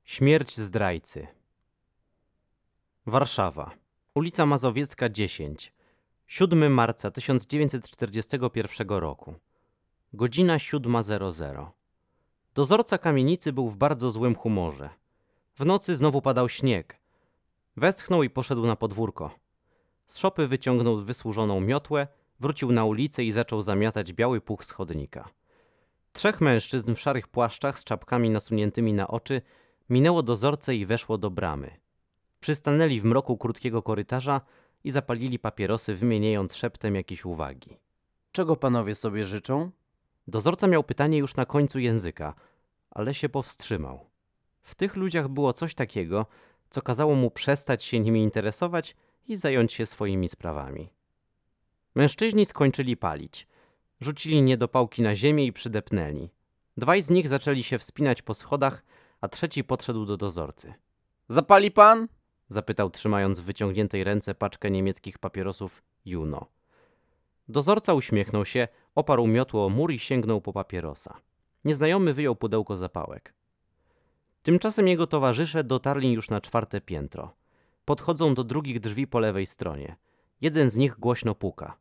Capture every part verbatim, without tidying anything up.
Śmierć zdrajcy. Warszawa. Ulica Mazowiecka dziesięć. siódmego marca tysiąc dziewięćset czterdziestego pierwszego roku. Godzina siódma zero zero. Dozorca kamienicy był w bardzo złym humorze. W nocy znowu padał śnieg. Westchnął i poszedł na podwórko. Z szopy wyciągnął wysłużoną miotłę, wrócił na ulicę i zaczął zamiatać biały puch z chodnika. Trzech mężczyzn w szarych płaszczach z czapkami nasuniętymi na oczy minęło dozorcę i weszło do bramy. Przystanęli w mroku krótkiego korytarza i zapalili papierosy, wymieniając szeptem jakieś uwagi. Czego panowie sobie życzą? Dozorca miał pytanie już na końcu języka, ale się powstrzymał. W tych ludziach było coś takiego, co kazało mu przestać się nimi interesować i zająć się swoimi sprawami. Mężczyźni skończyli palić. Rzucili niedopałki na ziemię i przydepnęli. Dwaj z nich zaczęli się wspinać po schodach, a trzeci podszedł do dozorcy. Zapali pan? Zapytał, trzymając w wyciągniętej ręce paczkę niemieckich papierosów Juno. Dozorca uśmiechnął się, oparł miotło o mur i sięgnął po papierosa. Nieznajomy wyjął pudełko zapałek. Tymczasem jego towarzysze dotarli już na czwarte piętro. Podchodzą do drugich drzwi po lewej stronie. Jeden z nich głośno puka.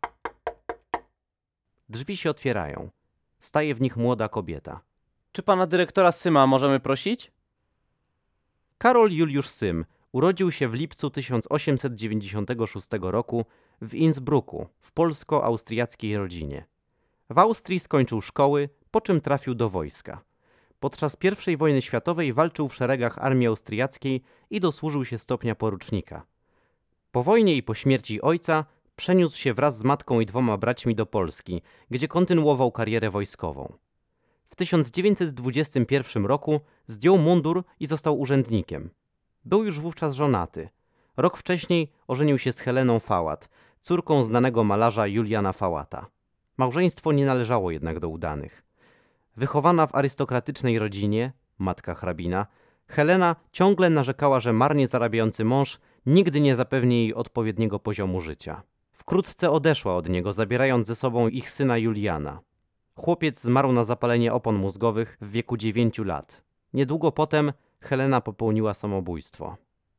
Drzwi się otwierają. Staje w nich młoda kobieta. Czy pana dyrektora Syma możemy prosić? Karol Juliusz Sym urodził się w lipcu tysiąc osiemset dziewięćdziesiątego szóstego roku w Innsbrucku, w polsko-austriackiej rodzinie. W Austrii skończył szkoły, po czym trafił do wojska. Podczas pierwszej wojny światowej walczył w szeregach armii austriackiej i dosłużył się stopnia porucznika. Po wojnie i po śmierci ojca przeniósł się wraz z matką i dwoma braćmi do Polski, gdzie kontynuował karierę wojskową. W tysiąc dziewięćset dwudziestym pierwszym roku zdjął mundur i został urzędnikiem. Był już wówczas żonaty. Rok wcześniej ożenił się z Heleną Fałat, córką znanego malarza Juliana Fałata. Małżeństwo nie należało jednak do udanych. Wychowana w arystokratycznej rodzinie, matka hrabina, Helena ciągle narzekała, że marnie zarabiający mąż nigdy nie zapewni jej odpowiedniego poziomu życia. Wkrótce odeszła od niego, zabierając ze sobą ich syna Juliana. Chłopiec zmarł na zapalenie opon mózgowych w wieku dziewięciu lat. Niedługo potem Helena popełniła samobójstwo.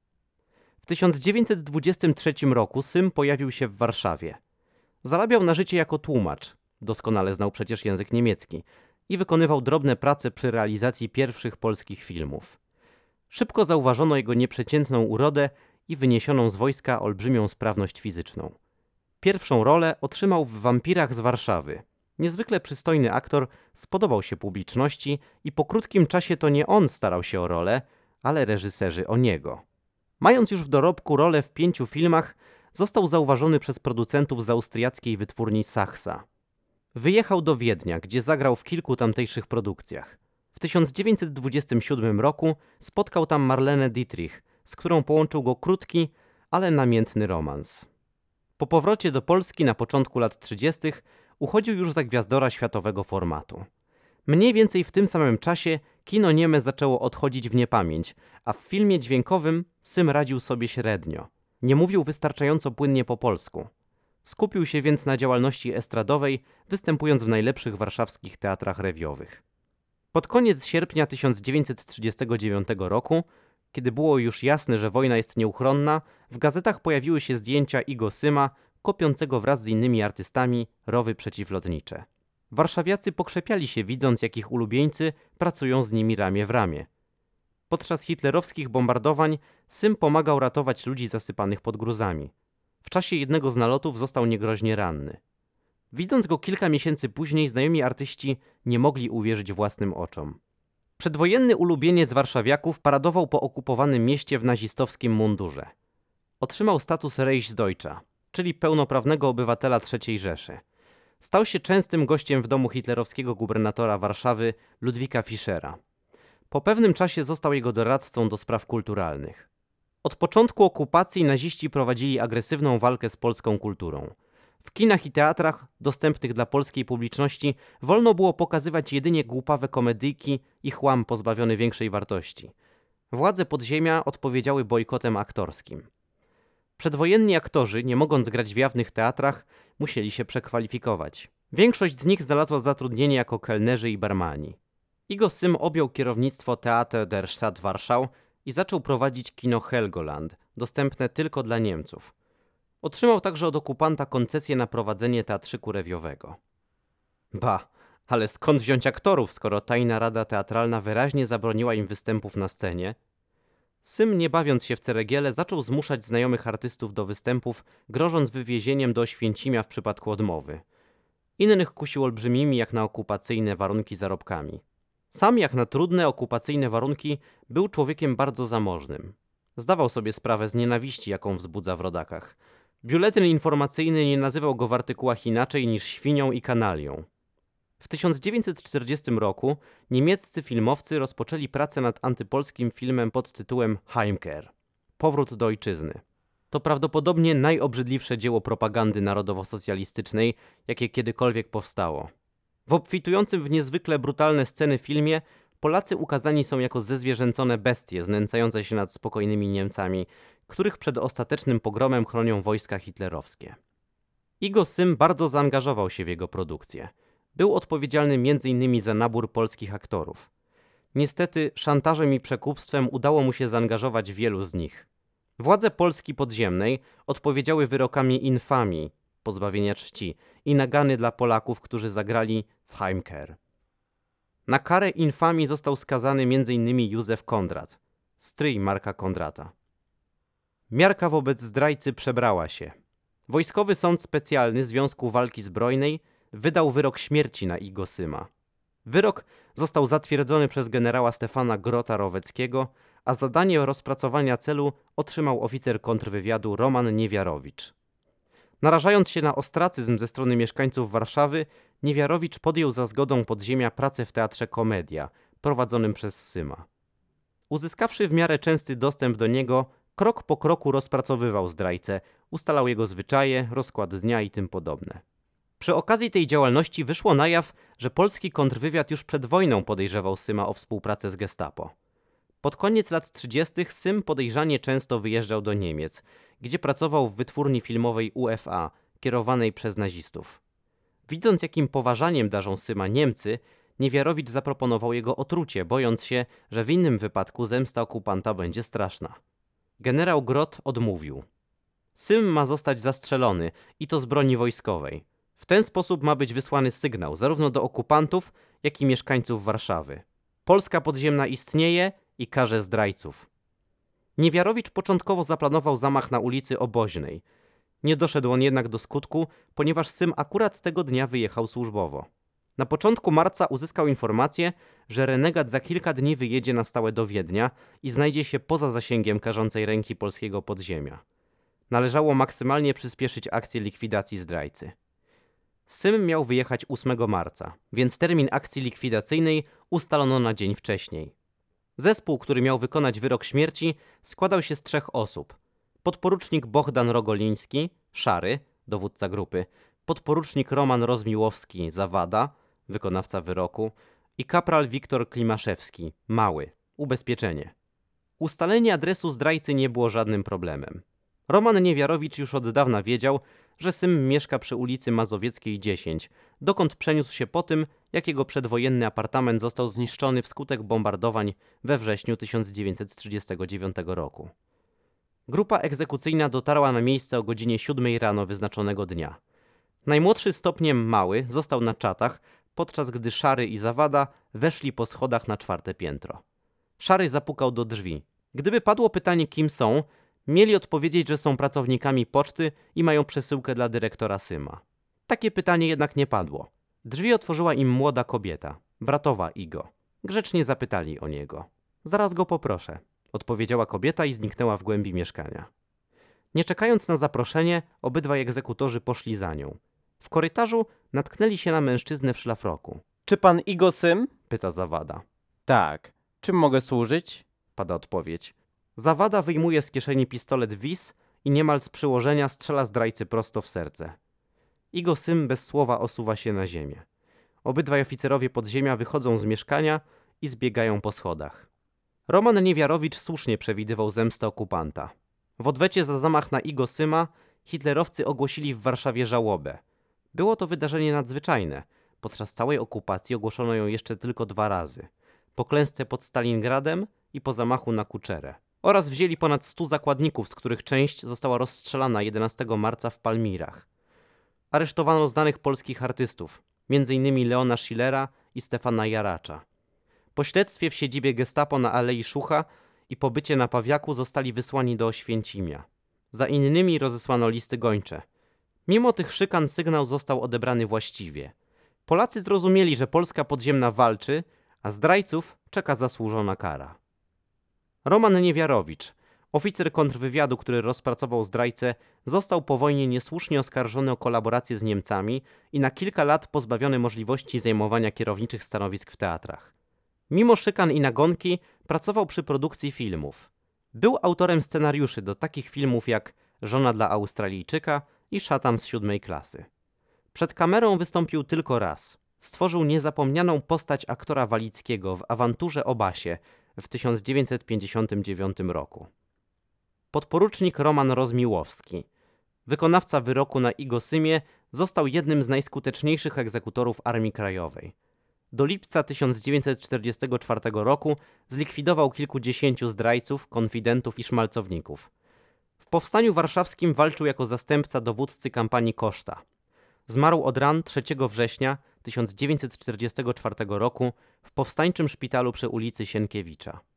W tysiąc dziewięćset dwudziestym trzecim roku Sym pojawił się w Warszawie. Zarabiał na życie jako tłumacz, doskonale znał przecież język niemiecki, i wykonywał drobne prace przy realizacji pierwszych polskich filmów. Szybko zauważono jego nieprzeciętną urodę i wyniesioną z wojska olbrzymią sprawność fizyczną. Pierwszą rolę otrzymał w Wampirach z Warszawy. Niezwykle przystojny aktor spodobał się publiczności i po krótkim czasie to nie on starał się o rolę, ale reżyserzy o niego. Mając już w dorobku rolę w pięciu filmach, został zauważony przez producentów z austriackiej wytwórni Sachsa. Wyjechał do Wiednia, gdzie zagrał w kilku tamtejszych produkcjach. W tysiąc dziewięćset dwudziestym siódmym roku spotkał tam Marlenę Dietrich, z którą połączył go krótki, ale namiętny romans. Po powrocie do Polski na początku lat trzydziestych uchodził już za gwiazdora światowego formatu. Mniej więcej w tym samym czasie kino nieme zaczęło odchodzić w niepamięć, a w filmie dźwiękowym Sym radził sobie średnio. Nie mówił wystarczająco płynnie po polsku. Skupił się więc na działalności estradowej, występując w najlepszych warszawskich teatrach rewiowych. Pod koniec sierpnia tysiąc dziewięćset trzydziestego dziewiątego roku, kiedy było już jasne, że wojna jest nieuchronna, w gazetach pojawiły się zdjęcia Igo Syma, kopiącego wraz z innymi artystami rowy przeciwlotnicze. Warszawiacy pokrzepiali się, widząc, jak ich ulubieńcy pracują z nimi ramię w ramię. Podczas hitlerowskich bombardowań Sym pomagał ratować ludzi zasypanych pod gruzami. W czasie jednego z nalotów został niegroźnie ranny. Widząc go kilka miesięcy później, znajomi artyści nie mogli uwierzyć własnym oczom. Przedwojenny ulubieniec warszawiaków paradował po okupowanym mieście w nazistowskim mundurze. Otrzymał status Reichsdeutscha, czyli pełnoprawnego obywatela trzeciej Rzeszy. Stał się częstym gościem w domu hitlerowskiego gubernatora Warszawy Ludwika Fischera. Po pewnym czasie został jego doradcą do spraw kulturalnych. Od początku okupacji naziści prowadzili agresywną walkę z polską kulturą. W kinach i teatrach dostępnych dla polskiej publiczności wolno było pokazywać jedynie głupawe komedyjki i chłam pozbawiony większej wartości. Władze podziemia odpowiedziały bojkotem aktorskim. Przedwojenni aktorzy, nie mogąc grać w jawnych teatrach, musieli się przekwalifikować. Większość z nich znalazła zatrudnienie jako kelnerzy i barmani. Igo Sym objął kierownictwo Theater der Stadt Warschau i zaczął prowadzić kino Helgoland, dostępne tylko dla Niemców. Otrzymał także od okupanta koncesję na prowadzenie teatrzyku rewiowego. Ba, ale skąd wziąć aktorów, skoro tajna rada teatralna wyraźnie zabroniła im występów na scenie? Sym, nie bawiąc się w ceregiele, zaczął zmuszać znajomych artystów do występów, grożąc wywiezieniem do Oświęcimia w przypadku odmowy. Innych kusił olbrzymimi jak na okupacyjne warunki zarobkami. Sam jak na trudne okupacyjne warunki był człowiekiem bardzo zamożnym. Zdawał sobie sprawę z nienawiści, jaką wzbudza w rodakach. Biuletyn informacyjny nie nazywał go w artykułach inaczej niż świnią i kanalią. W tysiąc dziewięćset czterdziestym roku niemieccy filmowcy rozpoczęli pracę nad antypolskim filmem pod tytułem Heimkehr – Powrót do ojczyzny. To prawdopodobnie najobrzydliwsze dzieło propagandy narodowo-socjalistycznej, jakie kiedykolwiek powstało. W obfitującym w niezwykle brutalne sceny filmie Polacy ukazani są jako zezwierzęcone bestie znęcające się nad spokojnymi Niemcami, których przed ostatecznym pogromem chronią wojska hitlerowskie. Igo Sym bardzo zaangażował się w jego produkcję. Był odpowiedzialny między innymi za nabór polskich aktorów. Niestety szantażem i przekupstwem udało mu się zaangażować wielu z nich. Władze Polski podziemnej odpowiedziały wyrokami infamii, pozbawienia czci i nagany dla Polaków, którzy zagrali w Heimkehr. Na karę infamii został skazany między innymi Józef Kondrat, stryj Marka Kondrata. Miarka wobec zdrajcy przebrała się. Wojskowy Sąd Specjalny Związku Walki Zbrojnej wydał wyrok śmierci na Igo Syma. Wyrok został zatwierdzony przez generała Stefana Grota-Roweckiego, a zadanie rozpracowania celu otrzymał oficer kontrwywiadu Roman Niewiarowicz. Narażając się na ostracyzm ze strony mieszkańców Warszawy, Niewiarowicz podjął za zgodą podziemia pracę w teatrze Komedia, prowadzonym przez Syma. Uzyskawszy w miarę częsty dostęp do niego, krok po kroku rozpracowywał zdrajcę, ustalał jego zwyczaje, rozkład dnia i tym podobne. Przy okazji tej działalności wyszło na jaw, że polski kontrwywiad już przed wojną podejrzewał Syma o współpracę z Gestapo. Pod koniec lat trzydziestych Sym podejrzanie często wyjeżdżał do Niemiec, gdzie pracował w wytwórni filmowej U F A, kierowanej przez nazistów. Widząc, jakim poważaniem darzą Syma Niemcy, Niewiarowicz zaproponował jego otrucie, bojąc się, że w innym wypadku zemsta okupanta będzie straszna. Generał Grot odmówił. Sym ma zostać zastrzelony, i to z broni wojskowej. W ten sposób ma być wysłany sygnał zarówno do okupantów, jak i mieszkańców Warszawy. Polska podziemna istnieje i karze zdrajców. Niewiarowicz początkowo zaplanował zamach na ulicy Oboźnej. Nie doszedł on jednak do skutku, ponieważ Sym akurat tego dnia wyjechał służbowo. Na początku marca uzyskał informację, że renegat za kilka dni wyjedzie na stałe do Wiednia i znajdzie się poza zasięgiem karzącej ręki polskiego podziemia. Należało maksymalnie przyspieszyć akcję likwidacji zdrajcy. Sym miał wyjechać ósmego marca, więc termin akcji likwidacyjnej ustalono na dzień wcześniej. Zespół, który miał wykonać wyrok śmierci, składał się z trzech osób. Podporucznik Bohdan Rogoliński, Szary, dowódca grupy, podporucznik Roman Rozmiłowski, Zawada, wykonawca wyroku, i kapral Wiktor Klimaszewski, Mały, ubezpieczenie. Ustalenie adresu zdrajcy nie było żadnym problemem. Roman Niewiarowicz już od dawna wiedział, że Sym mieszka przy ulicy Mazowieckiej dziesięć, dokąd przeniósł się po tym, jak jego przedwojenny apartament został zniszczony wskutek bombardowań we wrześniu tysiąc dziewięćset trzydziestego dziewiątego roku. Grupa egzekucyjna dotarła na miejsce o godzinie siódmej rano wyznaczonego dnia. Najmłodszy stopniem Mały został na czatach, podczas gdy Szary i Zawada weszli po schodach na czwarte piętro. Szary zapukał do drzwi. Gdyby padło pytanie, kim są, mieli odpowiedzieć, że są pracownikami poczty i mają przesyłkę dla dyrektora Syma. Takie pytanie jednak nie padło. Drzwi otworzyła im młoda kobieta, bratowa Igo. Grzecznie zapytali o niego. Zaraz go poproszę, odpowiedziała kobieta i zniknęła w głębi mieszkania. Nie czekając na zaproszenie, obydwaj egzekutorzy poszli za nią. W korytarzu natknęli się na mężczyznę w szlafroku. Czy pan Igo Sym? Pyta Zawada. Tak. Czym mogę służyć? Pada odpowiedź. Zawada wyjmuje z kieszeni pistolet Wis i niemal z przyłożenia strzela zdrajcy prosto w serce. Igo Sym bez słowa osuwa się na ziemię. Obydwaj oficerowie podziemia wychodzą z mieszkania i zbiegają po schodach. Roman Niewiarowicz słusznie przewidywał zemstę okupanta. W odwecie za zamach na Igo Syma hitlerowcy ogłosili w Warszawie żałobę. Było to wydarzenie nadzwyczajne. Podczas całej okupacji ogłoszono ją jeszcze tylko dwa razy. po klęsce pod Stalingradem i po zamachu na Kuczerę. Oraz wzięli ponad stu zakładników, z których część została rozstrzelana jedenastego marca w Palmirach. Aresztowano znanych polskich artystów, między innymi Leona Schillera i Stefana Jaracza. Po śledztwie w siedzibie gestapo na Alei Szucha i pobycie na Pawiaku zostali wysłani do Oświęcimia. Za innymi rozesłano listy gończe. Mimo tych szykan sygnał został odebrany właściwie. Polacy zrozumieli, że Polska podziemna walczy, a zdrajców czeka zasłużona kara. Roman Niewiarowicz, oficer kontrwywiadu, który rozpracował zdrajcę, został po wojnie niesłusznie oskarżony o kolaborację z Niemcami i na kilka lat pozbawiony możliwości zajmowania kierowniczych stanowisk w teatrach. Mimo szykan i nagonki pracował przy produkcji filmów. Był autorem scenariuszy do takich filmów jak Żona dla Australijczyka i Szatan z siódmej klasy. Przed kamerą wystąpił tylko raz. Stworzył niezapomnianą postać aktora Walickiego w Awanturze o Basie w tysiąc dziewięćset pięćdziesiątym dziewiątym roku. Podporucznik Roman Rozmiłowski, wykonawca wyroku na Igosymie, został jednym z najskuteczniejszych egzekutorów Armii Krajowej. Do lipca tysiąc dziewięćset czterdziestego czwartego roku zlikwidował kilkudziesięciu zdrajców, konfidentów i szmalcowników. W powstaniu warszawskim walczył jako zastępca dowódcy kampanii Koszta. Zmarł od ran trzeciego września tysiąc dziewięćset czterdziestego czwartego roku w powstańczym szpitalu przy ulicy Sienkiewicza.